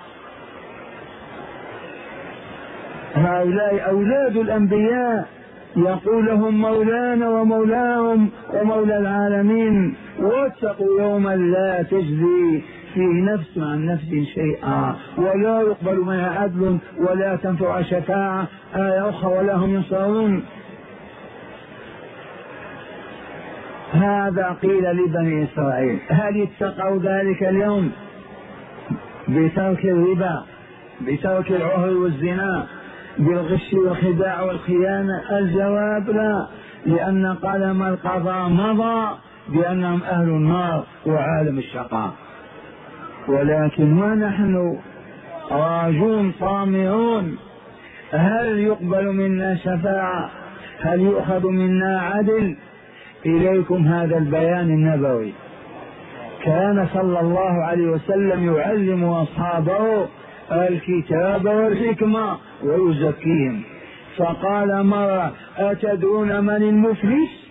هؤلاء أولاد الأنبياء يقول لهم مولانا ومولاهم ومولى العالمين. واتقوا يوما لا تجزي فيه نفس عن نفس شيئا ولا يقبل منها عدل ولا تنفع شفاعة. آية أخرى ولا هم ينصرون. هذا قيل لبني إسرائيل. هل اتقوا ذلك اليوم بترك الربا، بترك العهر والزنا، بالغش والخداع والخيانة؟ الجواب لا، لأن قلم القضاء مضى بأنهم أهل النار وعالم الشقاء. ولكن ونحن راجون طامعون. هل يقبل منا شفاعة؟ هل يؤخذ منا عدل؟ إليكم هذا البيان النبوي. كان صلى الله عليه وسلم يعلم أصحابه الكتاب والحكمة ويزكيهم. فقال مرة: أتدرون من المفلس؟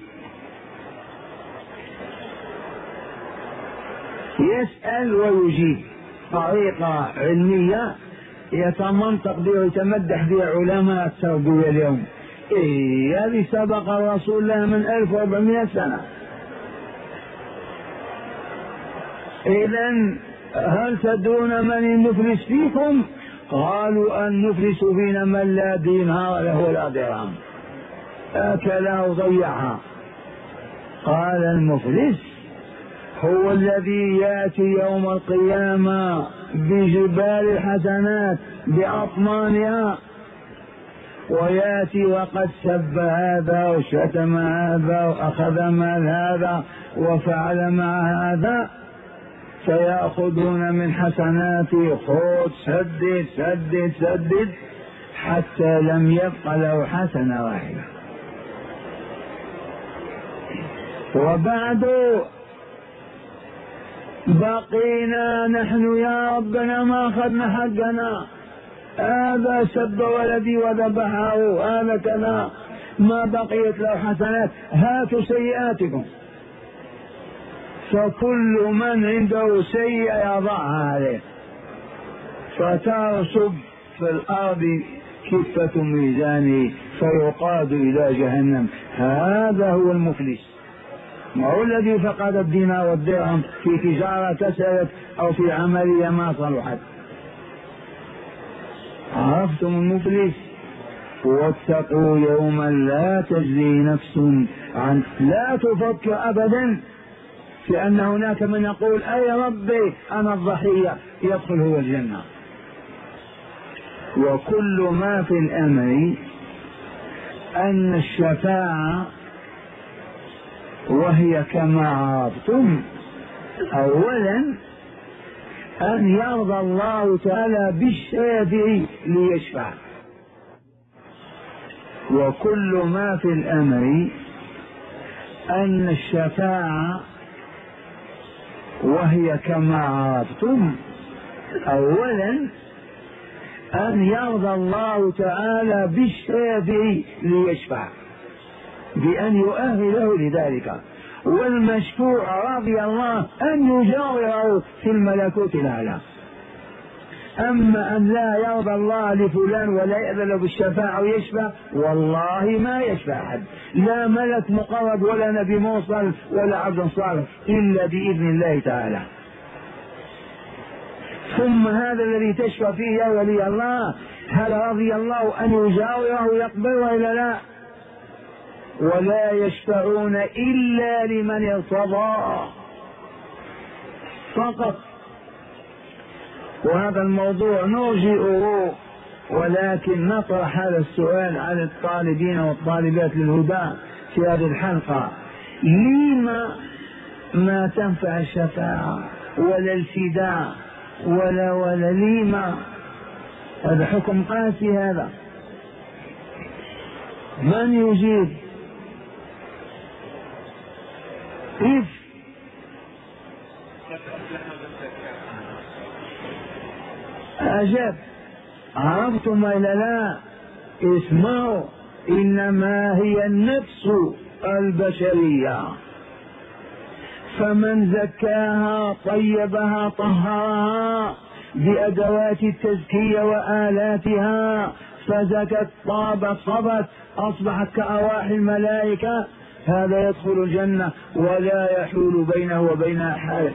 يسأل ويجيب طريقة علمية يتمنطق بها ويتمدح بها علماء التربية اليوم. إيه هذه سبق الرسول لها من ألف وأربعمائة سنة. إذن هل تدرون من المفلس فيكم؟ قالوا: المفلس فينا من لا دينار له ولا درهم، أكلها وضيعها. قال: المفلس هو الذي يأتي يوم القيامة بجبال الحسنات بأطمانها، ويأتي وقد سب هذا وشتم هذا وأخذ مال هذا وفعل مع هذا، فيأخذون من حسناته خذ سدد سدد سدد حتى لم يبق له حسنة واحدة. وبعد بقينا نحن يا ربنا ما أخذنا حقنا، هذا سب ولدي وذبحه، هذا كذا، ما بقيت له حسنات، هاتوا سيئاتكم. فكل من عنده سيئة يضعها عليه فترسب في الأرض كفة ميزانه فيقاد إلى جهنم. هذا هو المفلس، ما هو الذي فقد الدينار والدرهم في تجارة كسرت أو في عملية ما صلحت. عرفتم المفلس؟ واتقوا يوما لا تجزي نفس عن، لا تفكر أبدا في أن هناك من يقول: أي ربي أنا الضحية، يدخل هو الجنة. وكل ما في الأمر أن الشفاعة وهي كما عرفتم أولا أن يرضى الله تعالى بالشافع ليشفع. وكل ما في الأمر أن الشفاعة وهي كما عرفتم أولا أن يرضى الله تعالى بالشافع ليشفع بأن يؤهله لذلك، والمشفوع رضي الله أن يجاوره في الملكوت الأعلى. أما أن لا يرضى الله لفلان ولا يأذن بالشفاعة ويشفع، والله ما يشفع أحد، لا ملك مقرب ولا نبي موصل ولا عبد صالح، إلا بإذن الله تعالى. ثم هذا الذي تشفى فيه يا ولي الله، هل رضي الله أن يجاوره ويقبله إلا لا؟ ولا يشفعون إلا لمن ارتضى فقط. وهذا الموضوع نرجئه، ولكن نطرح هذا السؤال على الطالبين والطالبات للهدى في هذه الحلقة: لما ما تنفع الشفاعة ولا الفداء ولا ولا لما؟ هذا حكم قاسي. هذا من يجيب؟ كيف؟ أجاب. عرفتم إلا لا؟ اسمعوا، إنما هي النفس البشرية، فمن زكاها طيبها طهرها بأدوات التزكية وآلاتها فزكت طابت صبت أصبحت كأرواح الملائكة، هذا يدخل الجنة ولا يحول بينه وبينها حائل.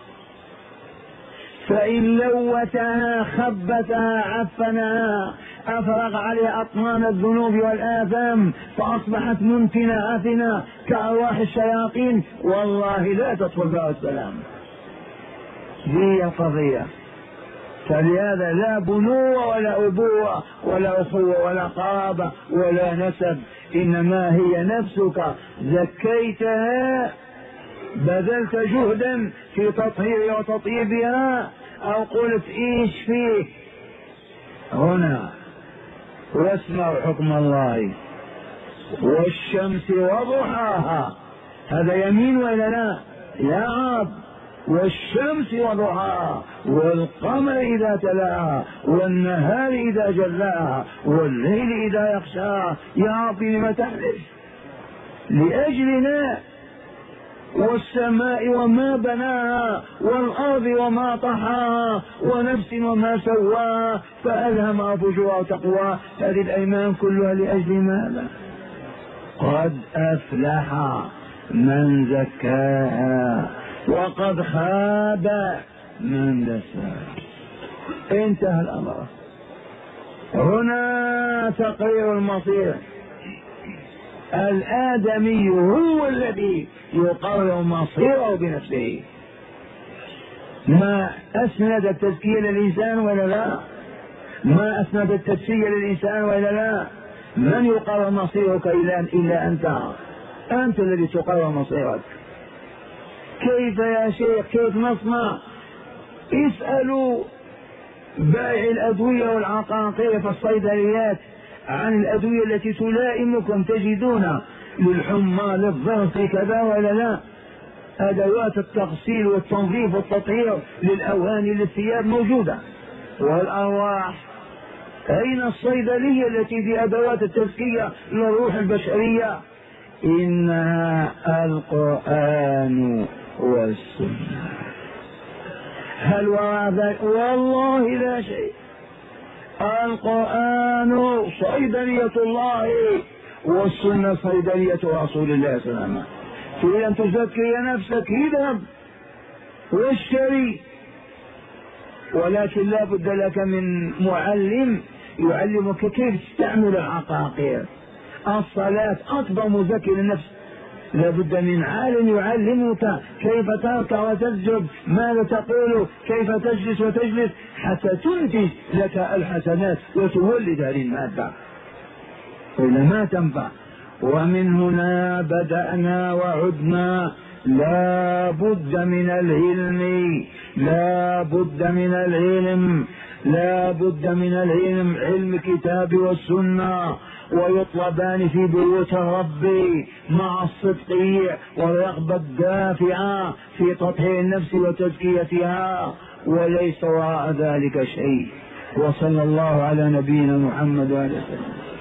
فإن لوتها خبتها عفنها أفرغ عليها أطنان الذنوب والآثام فأصبحت منتنة عفنة كأرواح الشياطين، والله لا تدخل بها السلام. هي القضية. فلهذا لا بنوة ولا أبوة ولا أخوة ولا قرابة ولا نسب، إنما هي نفسك زكيتها، بذلت جهدا في تطهيرها وتطيبها، أو قلت إيش فيه هنا. واسمعوا حكم الله: والشمس وضحاها. هذا يمين ولا لا؟ يا عاب. والشمس وضحاها والقمر إذا تلاها والنهار إذا جلاها والليل إذا يغشاها. يا رب لم تحلف؟ لأجلنا. والسماء وما بناها والأرض وما طحاها ونفس وما سواها فألهمها فجورها وتقواها. هذه الأيمان كلها لأجل ماذا؟ قد أفلح من زكاها وقد خاب من دساها. انتهى الأمر. هنا تقرير المصير. الآدمي هو الذي يقرر مصيره بنفسه. ما أسند التزكية للإنسان ولا لا؟ ما أسند التزكية للإنسان ولا لا؟ من يقرر مصيرك إلا أنت؟ أنت الذي تقرر مصيرك. كيف يا شيخ؟ كيف نصنع؟ اسألوا بائع الأدوية والعقاقير في الصيدليات عن الأدوية التي تلائمكم، تجدون للحمى للضغط كذا ولا لا؟ أدوات التغسيل والتنظيف والتطهير للأواني للثياب موجودة. والأرواح أين الصيدلية التي بأدوات التزكية للروح البشرية؟ إنها القرآن والسنة. هل وراء ذلك؟ والله لا شيء. القرآن صيدلية الله والسنة صيدلية رسول الله صلى الله عليه وسلم. تريد أن تزكي نفسك اذهب واشتري، ولكن لا بد لك من معلم يعلمك كيف تستعمل العقاقير. الصلاة أكبر مزكي للنفس، لا بد من عالم يعلمك كيف تركع وتسجد، ماذا تقول، كيف تجلس وتجلس، حتى تنتج لك الحسنات وتولد هذه المادة، وإلا ما تنفع. ومن هنا بدأنا وعدنا. لا بد من العلم، لا بد من العلم، لا بد من العلم، علم الكتاب والسنة، ويطلبان في بيوت الرب مع الصدق والرغبة الدافعة في تطهير النفس وتزكيتها، وليس وراء ذلك شيء. وصلى الله على نبينا محمد وعلى آله وسلم.